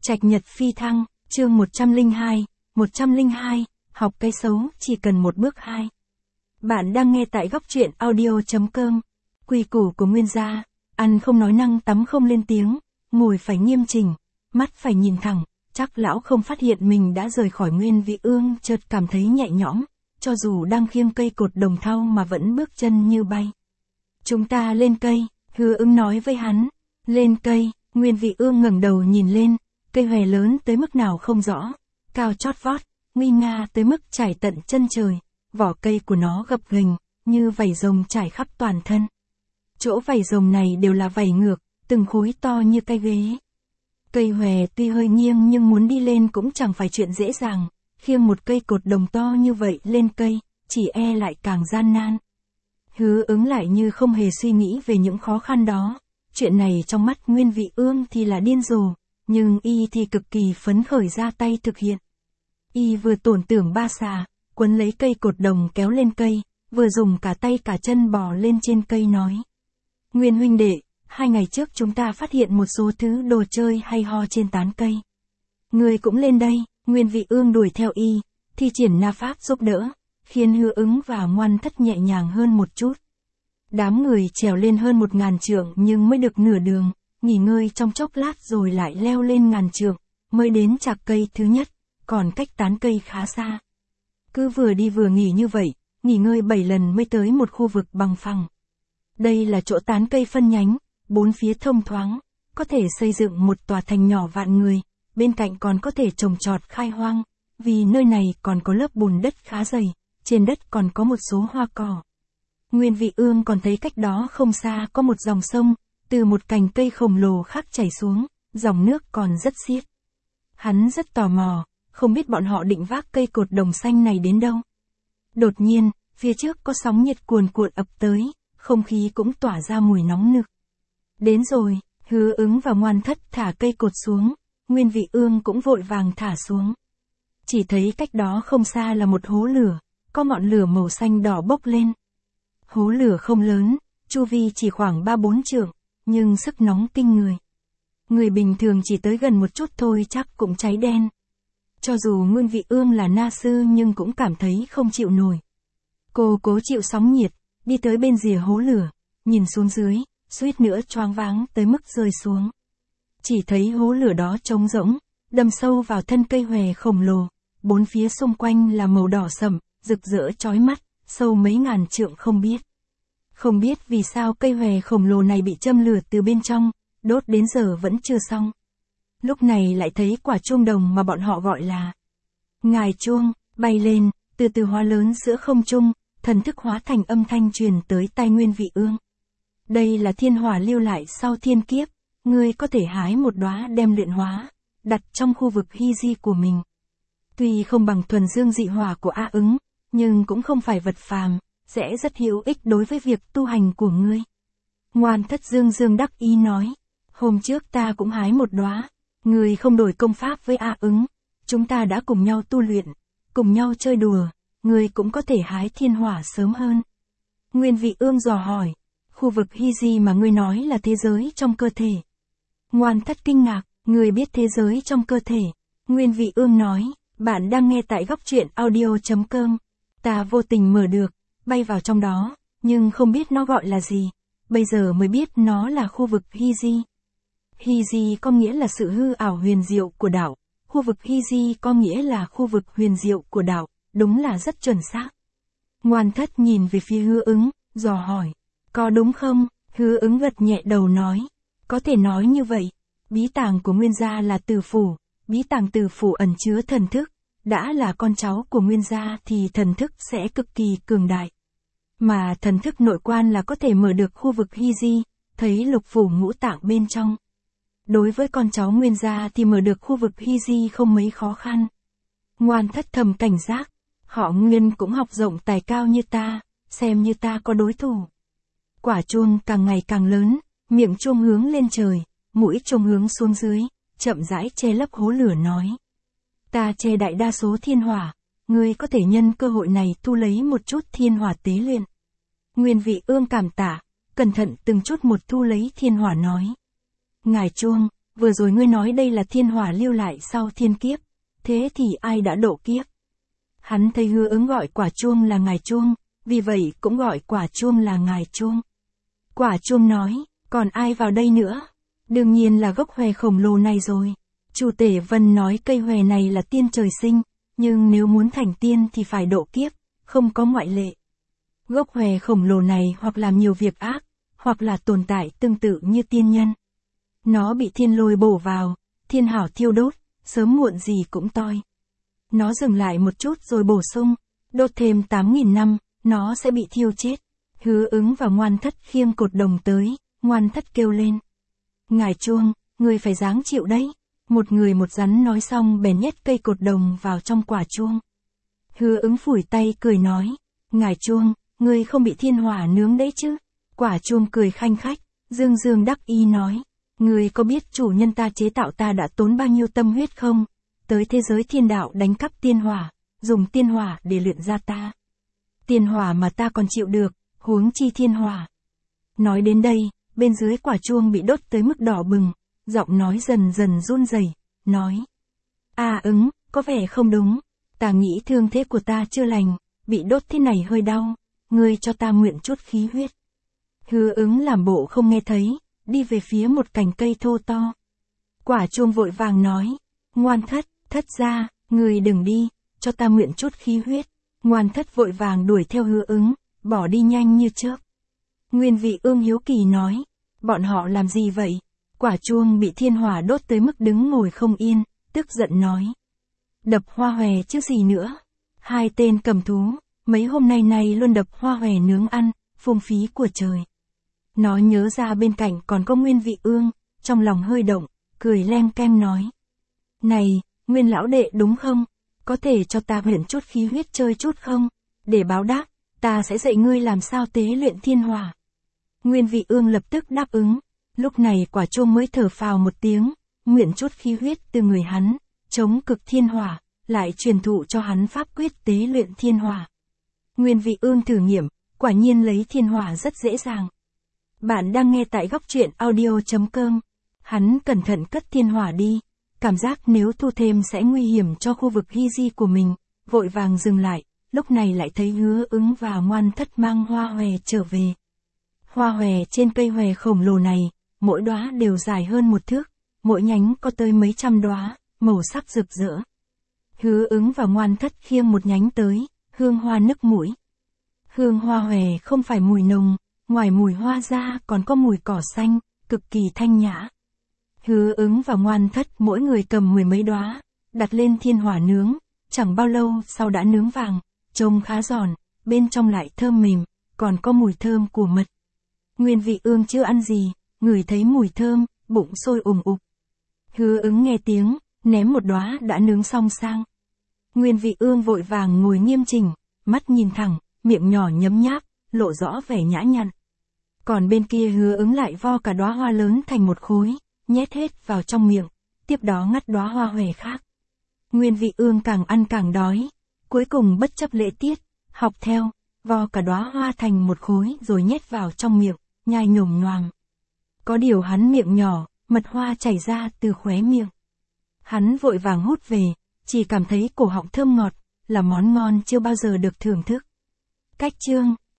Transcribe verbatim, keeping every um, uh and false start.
Trạch Nhật Phi Thăng, chương một trăm lẻ hai, một trăm lẻ hai, học cái xấu chỉ cần một bước hai. Bạn đang nghe tại góc truyện audio chấm com. Quy củ của Nguyên gia, ăn không nói năng tắm không lên tiếng, ngồi phải nghiêm chỉnh, mắt phải nhìn thẳng, chắc lão không phát hiện mình đã rời khỏi Nguyên Vị Ương, chợt cảm thấy nhẹ nhõm, cho dù đang khiêng cây cột đồng thau mà vẫn bước chân như bay. Chúng ta lên cây, Hứa Ứng nói với hắn. Lên cây, Nguyên Vị Ương ngẩng đầu nhìn lên, cây hòe lớn tới mức nào không rõ, cao chót vót, nguy nga tới mức trải tận chân trời, vỏ cây của nó gập ghềnh, như vảy rồng trải khắp toàn thân. Chỗ vảy rồng này đều là vảy ngược, từng khối to như cây ghế. Cây hòe tuy hơi nghiêng nhưng muốn đi lên cũng chẳng phải chuyện dễ dàng, khiêng một cây cột đồng to như vậy lên cây, chỉ e lại càng gian nan. Hứa Ứng lại như không hề suy nghĩ về những khó khăn đó, chuyện này trong mắt Nguyên Vị Ương thì là điên rồ, nhưng y thì cực kỳ phấn khởi ra tay thực hiện. Y vừa tổn tưởng ba xà, quấn lấy cây cột đồng kéo lên cây, vừa dùng cả tay cả chân bò lên trên cây nói. Nguyên huynh đệ, hai ngày trước chúng ta phát hiện một số thứ đồ chơi hay ho trên tán cây. Ngươi cũng lên đây, Nguyên Vị Ương đuổi theo y, thi triển na pháp giúp đỡ, khiến Hứa Ứng và Ngoan Thất nhẹ nhàng hơn một chút. Đám người trèo lên hơn một ngàn trượng nhưng mới được nửa đường, nghỉ ngơi trong chốc lát rồi lại leo lên ngàn trượng, mới đến chạc cây thứ nhất, còn cách tán cây khá xa. Cứ vừa đi vừa nghỉ như vậy, nghỉ ngơi bảy lần mới tới một khu vực bằng phẳng. Đây là chỗ tán cây phân nhánh, bốn phía thông thoáng, có thể xây dựng một tòa thành nhỏ vạn người, bên cạnh còn có thể trồng trọt khai hoang, vì nơi này còn có lớp bùn đất khá dày, trên đất còn có một số hoa cỏ. Nguyên Vị Ương còn thấy cách đó không xa có một dòng sông, từ một cành cây khổng lồ khác chảy xuống, dòng nước còn rất xiết. Hắn rất tò mò, không biết bọn họ định vác cây cột đồng xanh này đến đâu. Đột nhiên, phía trước có sóng nhiệt cuồn cuộn ập tới, không khí cũng tỏa ra mùi nóng nực. Đến rồi, Hứa Ứng và Ngoan Thất thả cây cột xuống, Nguyên Vị Ương cũng vội vàng thả xuống. Chỉ thấy cách đó không xa là một hố lửa, có ngọn lửa màu xanh đỏ bốc lên. Hố lửa không lớn, chu vi chỉ khoảng ba bốn trượng, nhưng sức nóng kinh người. Người bình thường chỉ tới gần một chút thôi chắc cũng cháy đen. Cho dù Nguyên Vị Ương là na sư nhưng cũng cảm thấy không chịu nổi. Cô cố chịu sóng nhiệt, đi tới bên rìa hố lửa, nhìn xuống dưới, suýt nữa choáng váng tới mức rơi xuống. Chỉ thấy hố lửa đó trống rỗng, đâm sâu vào thân cây hòe khổng lồ, bốn phía xung quanh là màu đỏ sẫm, rực rỡ chói mắt, sâu mấy ngàn trượng không biết. Không biết vì sao cây hòe khổng lồ này bị châm lửa từ bên trong, đốt đến giờ vẫn chưa xong. Lúc này lại thấy quả chuông đồng mà bọn họ gọi là ngài chuông, bay lên, từ từ hóa lớn giữa không trung, thần thức hóa thành âm thanh truyền tới tai Nguyên Vị Ương. Đây là thiên hỏa lưu lại sau thiên kiếp, ngươi có thể hái một đóa đem luyện hóa, đặt trong khu vực hy di của mình. Tuy không bằng thuần dương dị hỏa của A Ứng, nhưng cũng không phải vật phàm, sẽ rất hữu ích đối với việc tu hành của ngươi. Ngoan Thất dương dương đắc ý nói, hôm trước ta cũng hái một đóa, ngươi không đổi công pháp với A Ứng, chúng ta đã cùng nhau tu luyện, cùng nhau chơi đùa, ngươi cũng có thể hái thiên hỏa sớm hơn. Nguyên Vị Ương dò hỏi, khu vực hy di mà ngươi nói là thế giới trong cơ thể. Ngoan Thất kinh ngạc, ngươi biết thế giới trong cơ thể. Nguyên Vị Ương nói, bạn đang nghe tại góc truyện audio chấm com. Ta vô tình mở được, bay vào trong đó, nhưng không biết nó gọi là gì. Bây giờ mới biết nó là khu vực hy di. Hy di có nghĩa là sự hư ảo huyền diệu của đạo. Khu vực hy di có nghĩa là khu vực huyền diệu của đạo, đúng là rất chuẩn xác. Ngoan Thất nhìn về phía Hứa Ứng, dò hỏi, có đúng không? Hứa Ứng gật nhẹ đầu nói, có thể nói như vậy. Bí tàng của Nguyên gia là Tử Phủ, bí tàng Tử Phủ ẩn chứa thần thức. Đã là con cháu của Nguyên gia thì thần thức sẽ cực kỳ cường đại. Mà thần thức nội quan là có thể mở được khu vực hy di, thấy lục phủ ngũ tạng bên trong. Đối với con cháu Nguyên gia thì mở được khu vực hy di không mấy khó khăn. Ngoan Thất thầm cảnh giác, họ Nguyên cũng học rộng tài cao như ta, xem như ta có đối thủ. Quả chuông càng ngày càng lớn, miệng chuông hướng lên trời, mũi chuông hướng xuống dưới, chậm rãi che lấp hố lửa nói. Ta che đại đa số thiên hỏa, ngươi có thể nhân cơ hội này thu lấy một chút thiên hỏa tế luyện. Nguyên Vị Ương cảm tạ, cẩn thận từng chút một thu lấy thiên hỏa nói. Ngài chuông, vừa rồi ngươi nói đây là thiên hỏa lưu lại sau thiên kiếp, thế thì ai đã độ kiếp? Hắn thấy Hứa Ứng gọi quả chuông là ngài chuông, vì vậy cũng gọi quả chuông là ngài chuông. Quả chuông nói, còn ai vào đây nữa? Đương nhiên là gốc hòe khổng lồ này rồi. Chu Tể Vân nói cây hòe này là tiên trời sinh, nhưng nếu muốn thành tiên thì phải độ kiếp, không có ngoại lệ. Gốc hòe khổng lồ này hoặc làm nhiều việc ác, hoặc là tồn tại tương tự như tiên nhân. Nó bị thiên lôi bổ vào, thiên hảo thiêu đốt, sớm muộn gì cũng toi. Nó dừng lại một chút rồi bổ sung, đốt thêm tám nghìn năm, nó sẽ bị thiêu chết. Hứa Ứng và Ngoan Thất khiêng cột đồng tới, Ngoan Thất kêu lên. Ngài chuông, người phải ráng chịu đấy. Một người một rắn nói xong bèn nhét cây cột đồng vào trong quả chuông. Hứa Ứng phủi tay cười nói, ngài chuông, người không bị thiên hỏa nướng đấy chứ? Quả chuông cười khanh khách, dương dương đắc ý nói, người có biết chủ nhân ta chế tạo ta đã tốn bao nhiêu tâm huyết không? Tới thế giới thiên đạo đánh cắp tiên hỏa, dùng tiên hỏa để luyện ra ta. Tiên hỏa mà ta còn chịu được, huống chi thiên hỏa. Nói đến đây, bên dưới quả chuông bị đốt tới mức đỏ bừng, giọng nói dần dần run rẩy, nói. À Ứng, có vẻ không đúng, ta nghĩ thương thế của ta chưa lành, bị đốt thế này hơi đau, ngươi cho ta mượn chút khí huyết. Hứa Ứng làm bộ không nghe thấy, đi về phía một cành cây thô to. Quả chuông vội vàng nói, Ngoan Thất, Thất gia, ngươi đừng đi, cho ta mượn chút khí huyết. Ngoan Thất vội vàng đuổi theo Hứa Ứng, bỏ đi nhanh như chớp. Nguyên Vị Ương hiếu kỳ nói, bọn họ làm gì vậy? Quả chuông bị thiên hỏa đốt tới mức đứng ngồi không yên, tức giận nói. Đập hoa hòe chứ gì nữa. Hai tên cầm thú, mấy hôm nay này luôn đập hoa hòe nướng ăn, phung phí của trời. Nó nhớ ra bên cạnh còn có Nguyên Vị Ương, trong lòng hơi động, cười lem kem nói. Này, Nguyên lão đệ đúng không? Có thể cho ta luyện chút khí huyết chơi chút không? Để báo đáp, ta sẽ dạy ngươi làm sao tế luyện thiên hỏa. Nguyên Vị Ương lập tức đáp ứng. Lúc này quả chuông mới thở phào một tiếng, nguyện chút khí huyết từ người hắn, chống cực thiên hỏa, lại truyền thụ cho hắn pháp quyết tế luyện thiên hỏa. Nguyên Vị Ương thử nghiệm, quả nhiên lấy thiên hỏa rất dễ dàng. Bạn đang nghe tại góc truyện audio chấm com. Hắn cẩn thận cất thiên hỏa đi, cảm giác nếu thu thêm sẽ nguy hiểm cho khu vực hy di của mình, vội vàng dừng lại, lúc này lại thấy Hứa Ứng và Ngoan Thất mang hoa hòe trở về. Hoa hòe trên cây hòe khổng lồ này, mỗi đóa đều dài hơn một thước, mỗi nhánh có tới mấy trăm đóa, màu sắc rực rỡ. Hứa Ứng và Ngoan Thất khiêng một nhánh tới, hương hoa nức mũi. Hương hoa hòe không phải mùi nồng, ngoài mùi hoa ra còn có mùi cỏ xanh, cực kỳ thanh nhã. Hứa Ứng và Ngoan Thất mỗi người cầm mười mấy đóa, đặt lên thiên hỏa nướng, chẳng bao lâu sau đã nướng vàng, trông khá giòn, bên trong lại thơm mềm, còn có mùi thơm của mật. Nguyên Vị Ương chưa ăn gì, ngửi thấy mùi thơm, bụng sôi ùm ục. Hứa Ứng nghe tiếng, ném một đóa đã nướng xong sang. Nguyên Vị Ương vội vàng ngồi nghiêm chỉnh, mắt nhìn thẳng, miệng nhỏ nhấm nháp, lộ rõ vẻ nhã nhặn. Còn bên kia Hứa Ứng lại vo cả đóa hoa lớn thành một khối, nhét hết vào trong miệng, tiếp đó ngắt đóa hoa hòe khác. Nguyên Vị Ương càng ăn càng đói, cuối cùng bất chấp lễ tiết, học theo, vo cả đóa hoa thành một khối rồi nhét vào trong miệng, nhai nhồm nhoàm. Có điều hắn miệng nhỏ, mật hoa chảy ra từ khóe miệng. Hắn vội vàng hút về, chỉ cảm thấy cổ họng thơm ngọt, là món ngon chưa bao giờ được thưởng thức. Cách chương